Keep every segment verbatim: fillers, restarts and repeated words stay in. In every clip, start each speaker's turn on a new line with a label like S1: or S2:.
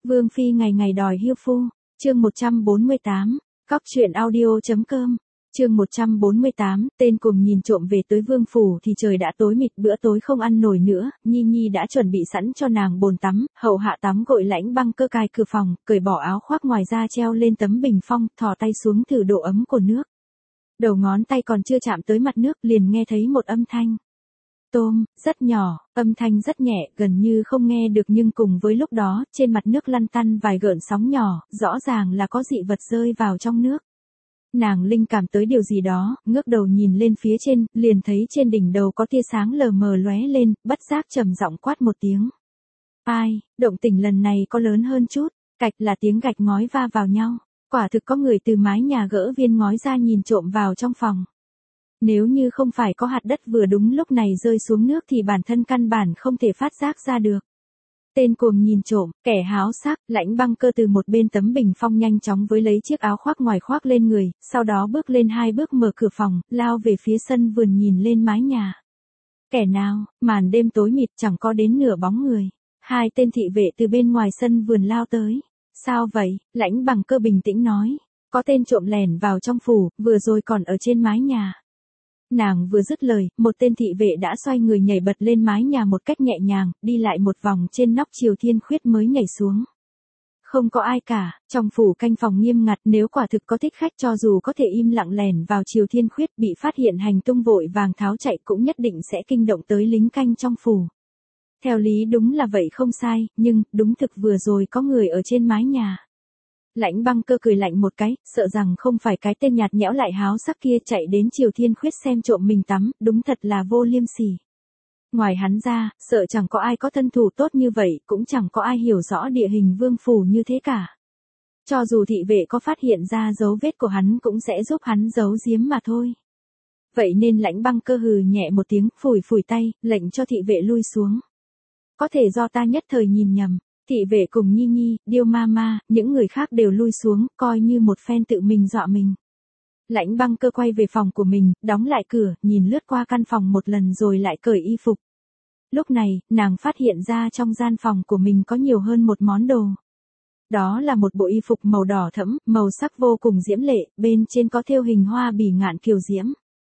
S1: Vương phi ngày ngày đòi hiêu phu, chương một trăm bốn mươi tám, cóc truyện audio.com, chương một trăm bốn mươi tám, tên cùng nhìn trộm về tới vương phủ thì trời đã tối mịt, bữa tối không ăn nổi nữa, Nhi Nhi đã chuẩn bị sẵn cho nàng bồn tắm, hậu hạ tắm gội. Lãnh Băng Cơ cài cửa phòng, cởi bỏ áo khoác ngoài ra treo lên tấm bình phong, thò tay xuống thử độ ấm của nước. Đầu ngón tay còn chưa chạm tới mặt nước liền nghe thấy một âm thanh. Tôm, rất nhỏ, âm thanh rất nhẹ, gần như không nghe được, nhưng cùng với lúc đó, trên mặt nước lăn tăn vài gợn sóng nhỏ, rõ ràng là có dị vật rơi vào trong nước. Nàng linh cảm tới điều gì đó, ngước đầu nhìn lên phía trên, liền thấy trên đỉnh đầu có tia sáng lờ mờ lóe lên, bất giác trầm giọng quát một tiếng. Ai, động tĩnh lần này có lớn hơn chút, cạch là tiếng gạch ngói va vào nhau, quả thực có người từ mái nhà gỡ viên ngói ra nhìn trộm vào trong phòng. Nếu như không phải có hạt đất vừa đúng lúc này rơi xuống nước thì bản thân căn bản không thể phát giác ra được. Tên cuồng nhìn trộm, kẻ háo sắc. Lãnh Băng Cơ từ một bên tấm bình phong nhanh chóng với lấy chiếc áo khoác ngoài khoác lên người, sau đó bước lên hai bước mở cửa phòng, lao về phía sân vườn nhìn lên mái nhà. Kẻ nào, màn đêm tối mịt chẳng có đến nửa bóng người. Hai tên thị vệ từ bên ngoài sân vườn lao tới. Sao vậy? Lãnh Băng Cơ bình tĩnh nói. Có tên trộm lẻn vào trong phủ, vừa rồi còn ở trên mái nhà. Nàng vừa dứt lời, một tên thị vệ đã xoay người nhảy bật lên mái nhà một cách nhẹ nhàng, đi lại một vòng trên nóc Triều Thiên Khuyết mới nhảy xuống. Không có ai cả, trong phủ canh phòng nghiêm ngặt, nếu quả thực có thích khách cho dù có thể im lặng lẻn vào Triều Thiên Khuyết bị phát hiện hành tung vội vàng tháo chạy cũng nhất định sẽ kinh động tới lính canh trong phủ. Theo lý đúng là vậy không sai, nhưng, đúng thực vừa rồi có người ở trên mái nhà. Lãnh Băng Cơ cười lạnh một cái, sợ rằng không phải cái tên nhạt nhẽo lại háo sắc kia chạy đến Triều Thiên Khuyết xem trộm mình tắm, đúng thật là vô liêm sỉ. Ngoài hắn ra, sợ chẳng có ai có thân thủ tốt như vậy, cũng chẳng có ai hiểu rõ địa hình vương phủ như thế cả. Cho dù thị vệ có phát hiện ra dấu vết của hắn cũng sẽ giúp hắn giấu giếm mà thôi. Vậy nên Lãnh Băng Cơ hừ nhẹ một tiếng, phủi phủi tay, lệnh cho thị vệ lui xuống. Có thể do ta nhất thời nhìn nhầm. Thị vệ cùng Nhi Nhi, Điêu Ma Ma, những người khác đều lui xuống, coi như một phen tự mình dọa mình. Lãnh Băng Cơ quay về phòng của mình, đóng lại cửa, nhìn lướt qua căn phòng một lần rồi lại cởi y phục. Lúc này, nàng phát hiện ra trong gian phòng của mình có nhiều hơn một món đồ. Đó là một bộ y phục màu đỏ thẫm, màu sắc vô cùng diễm lệ, bên trên có thêu hình hoa bỉ ngạn kiều diễm.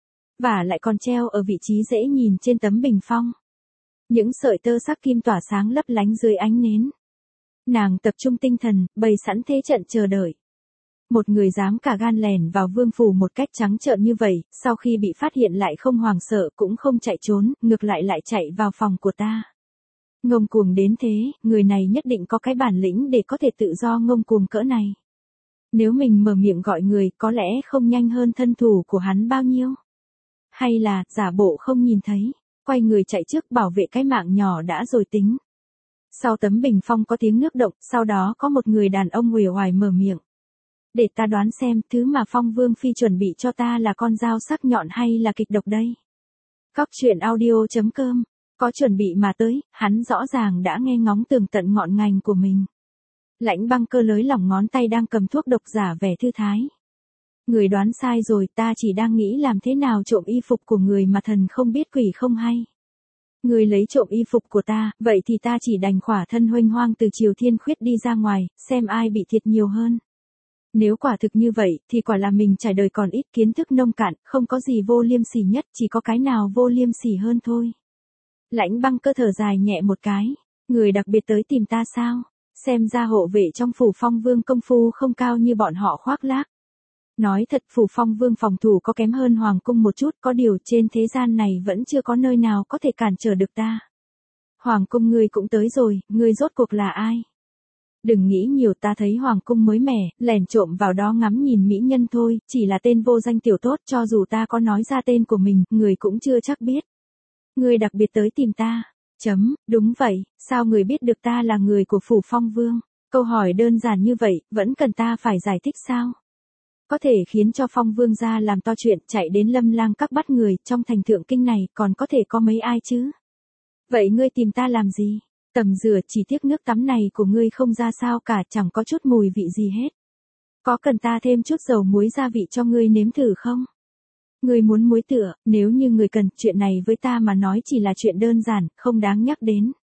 S1: Và lại còn treo ở vị trí dễ nhìn trên tấm bình phong. Những sợi tơ sắc kim tỏa sáng lấp lánh dưới ánh nến. Nàng tập trung tinh thần, bày sẵn thế trận chờ đợi. Một người dám cả gan lèn vào vương phủ một cách trắng trợn như vậy, sau khi bị phát hiện lại không hoảng sợ cũng không chạy trốn, ngược lại lại chạy vào phòng của ta. Ngông cuồng đến thế, người này nhất định có cái bản lĩnh để có thể tự do ngông cuồng cỡ này. Nếu mình mở miệng gọi người, có lẽ không nhanh hơn thân thủ của hắn bao nhiêu. Hay là, giả bộ không nhìn thấy, quay người chạy trước bảo vệ cái mạng nhỏ đã rồi tính. Sau tấm bình phong có tiếng nước động, sau đó có một người đàn ông uể oải mở miệng. Để ta đoán xem, thứ mà Phong Vương Phi chuẩn bị cho ta là con dao sắc nhọn hay là kịch độc đây? Cóc truyện audio.com, có chuẩn bị mà tới, hắn rõ ràng đã nghe ngóng tường tận ngọn ngành của mình. Lãnh Băng Cơ lới lỏng ngón tay đang cầm thuốc độc giả vẻ thư thái. Người đoán sai rồi, ta chỉ đang nghĩ làm thế nào trộm y phục của người mà thần không biết quỷ không hay. Người lấy trộm y phục của ta, vậy thì ta chỉ đành khỏa thân huênh hoang từ Triều Thiên Khuyết đi ra ngoài, xem ai bị thiệt nhiều hơn. Nếu quả thực như vậy, thì quả là mình trải đời còn ít, kiến thức nông cạn, không có gì vô liêm sỉ nhất, chỉ có cái nào vô liêm sỉ hơn thôi. Lãnh Băng Cơ thở dài nhẹ một cái, người đặc biệt tới tìm ta sao? Xem ra hộ vệ trong phủ Phong Vương công phu không cao như bọn họ khoác lác. Nói thật, phủ Phong Vương phòng thủ có kém hơn Hoàng cung một chút, có điều trên thế gian này vẫn chưa có nơi nào có thể cản trở được ta. Hoàng cung ngươi cũng tới rồi, ngươi rốt cuộc là ai? Đừng nghĩ nhiều, ta thấy Hoàng cung mới mẻ, lẻn trộm vào đó ngắm nhìn mỹ nhân thôi, chỉ là tên vô danh tiểu tốt, cho dù ta có nói ra tên của mình, người cũng chưa chắc biết. Ngươi đặc biệt tới tìm ta. Chấm, đúng vậy, sao người biết được ta là người của phủ Phong Vương? Câu hỏi đơn giản như vậy, vẫn cần ta phải giải thích sao? Có thể khiến cho Phong Vương gia làm to chuyện chạy đến Lâm Lang các bắt người, trong thành Thượng Kinh này còn có thể có mấy ai chứ? Vậy ngươi tìm ta làm gì? Tầm rửa, chỉ tiếc nước tắm này của ngươi không ra sao cả, chẳng có chút mùi vị gì hết. Có cần ta thêm chút dầu muối gia vị cho ngươi nếm thử không? Ngươi muốn muối tựa, nếu như ngươi cần, chuyện này với ta mà nói chỉ là chuyện đơn giản, không đáng nhắc đến.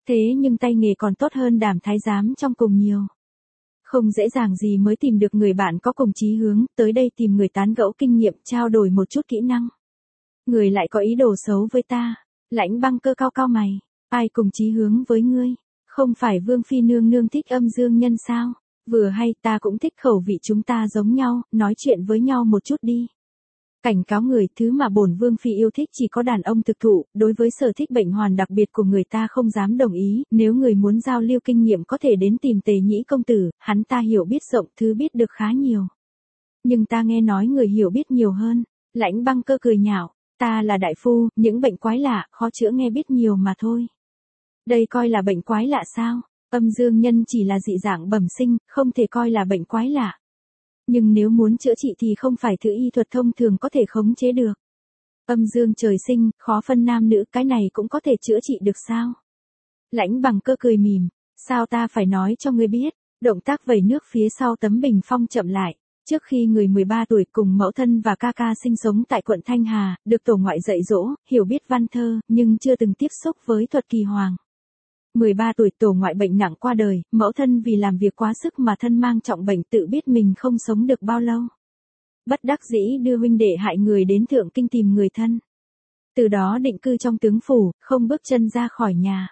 S1: Thế nhưng tay nghề còn tốt hơn Đàm thái giám trong cùng nhiều. Không dễ dàng gì mới tìm được người bạn có cùng chí hướng, tới đây tìm người tán gẫu kinh nghiệm, trao đổi một chút kỹ năng. Người lại có ý đồ xấu với ta. Lãnh Băng Cơ cao cao mày, ai cùng chí hướng với ngươi? Không phải Vương phi nương nương thích Âm Dương Nhân sao? Vừa hay ta cũng thích khẩu vị chúng ta giống nhau, nói chuyện với nhau một chút đi. Cảnh cáo người, thứ mà bổn Vương phi yêu thích chỉ có đàn ông thực thụ, đối với sở thích bệnh hoàn đặc biệt của người ta không dám đồng ý, nếu người muốn giao lưu kinh nghiệm có thể đến tìm Tề Nhĩ công tử, hắn ta hiểu biết rộng, thứ biết được khá nhiều. Nhưng ta nghe nói người hiểu biết nhiều hơn. Lãnh Băng Cơ cười nhạo, ta là đại phu, những bệnh quái lạ, khó chữa nghe biết nhiều mà thôi. Đây coi là bệnh quái lạ sao? Âm dương nhân chỉ là dị dạng bẩm sinh, không thể coi là bệnh quái lạ. Nhưng nếu muốn chữa trị thì không phải thứ y thuật thông thường có thể khống chế được. Âm dương trời sinh, khó phân nam nữ, cái này cũng có thể chữa trị được sao? Lãnh Bằng Cơ cười mỉm, sao ta phải nói cho ngươi biết? Động tác vẩy nước phía sau tấm bình phong chậm lại. Trước khi người mười ba tuổi cùng mẫu thân và ca ca sinh sống tại quận Thanh Hà, được tổ ngoại dạy dỗ, hiểu biết văn thơ, nhưng chưa từng tiếp xúc với thuật kỳ hoàng. mười ba tuổi tổ ngoại bệnh nặng qua đời, mẫu thân vì làm việc quá sức mà thân mang trọng bệnh tự biết mình không sống được bao lâu. Bất đắc dĩ đưa huynh đệ hại người đến Thượng Kinh tìm người thân. Từ đó định cư trong tướng phủ, không bước chân ra khỏi nhà.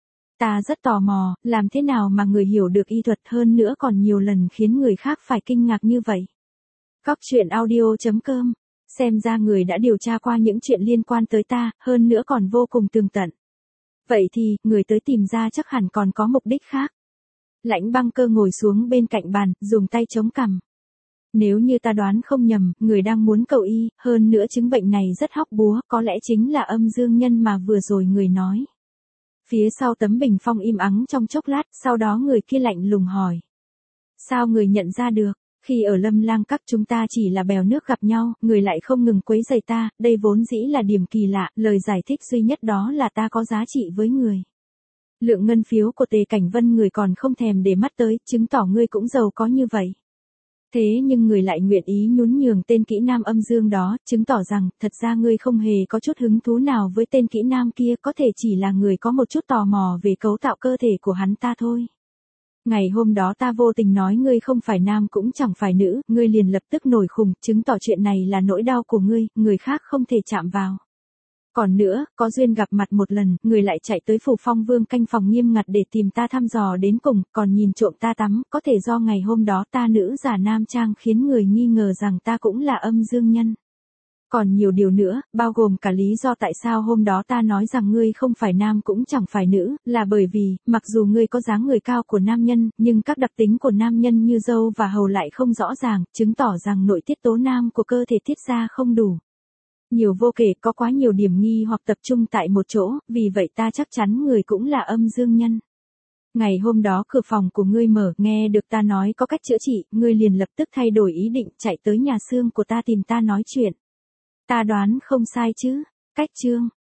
S1: Ta rất tò mò, làm thế nào mà người hiểu được y thuật hơn nữa còn nhiều lần khiến người khác phải kinh ngạc như vậy. Cóc truyện audio chấm com. Xem ra người đã điều tra qua những chuyện liên quan tới ta, hơn nữa còn vô cùng tường tận. Vậy thì, người tới tìm ra chắc hẳn còn có mục đích khác. Lãnh Băng Cơ ngồi xuống bên cạnh bàn, dùng tay chống cằm. Nếu như ta đoán không nhầm, người đang muốn cầu y, hơn nữa chứng bệnh này rất hóc búa, có lẽ chính là âm dương nhân mà vừa rồi người nói. Phía sau tấm bình phong im ắng trong chốc lát, sau đó người kia lạnh lùng hỏi. Sao người nhận ra được, khi ở Lâm Lang Các chúng ta chỉ là bèo nước gặp nhau, người lại không ngừng quấy rầy ta, đây vốn dĩ là điểm kỳ lạ, lời giải thích duy nhất đó là ta có giá trị với người. Lượng ngân phiếu của Tề Cảnh Vân người còn không thèm để mắt tới, chứng tỏ ngươi cũng giàu có như vậy. Thế nhưng người lại nguyện ý nhún nhường tên kỹ nam âm dương đó, chứng tỏ rằng, thật ra ngươi không hề có chút hứng thú nào với tên kỹ nam kia, có thể chỉ là người có một chút tò mò về cấu tạo cơ thể của hắn ta thôi. Ngày hôm đó ta vô tình nói ngươi không phải nam cũng chẳng phải nữ, ngươi liền lập tức nổi khùng, chứng tỏ chuyện này là nỗi đau của ngươi, người khác không thể chạm vào. Còn nữa, có duyên gặp mặt một lần, người lại chạy tới Phủ Phong Vương canh phòng nghiêm ngặt để tìm ta thăm dò đến cùng, còn nhìn trộm ta tắm, có thể do ngày hôm đó ta nữ giả nam trang khiến người nghi ngờ rằng ta cũng là âm dương nhân. Còn nhiều điều nữa, bao gồm cả lý do tại sao hôm đó ta nói rằng ngươi không phải nam cũng chẳng phải nữ, là bởi vì, mặc dù ngươi có dáng người cao của nam nhân, nhưng các đặc tính của nam nhân như râu và hầu lại không rõ ràng, chứng tỏ rằng nội tiết tố nam của cơ thể tiết ra không đủ. Nhiều vô kể, có quá nhiều điểm nghi hoặc tập trung tại một chỗ, vì vậy ta chắc chắn người cũng là âm dương nhân. Ngày hôm đó cửa phòng của ngươi mở, nghe được ta nói có cách chữa trị, ngươi liền lập tức thay đổi ý định chạy tới nhà xương của ta tìm ta nói chuyện. Ta đoán không sai chứ? Cách chương.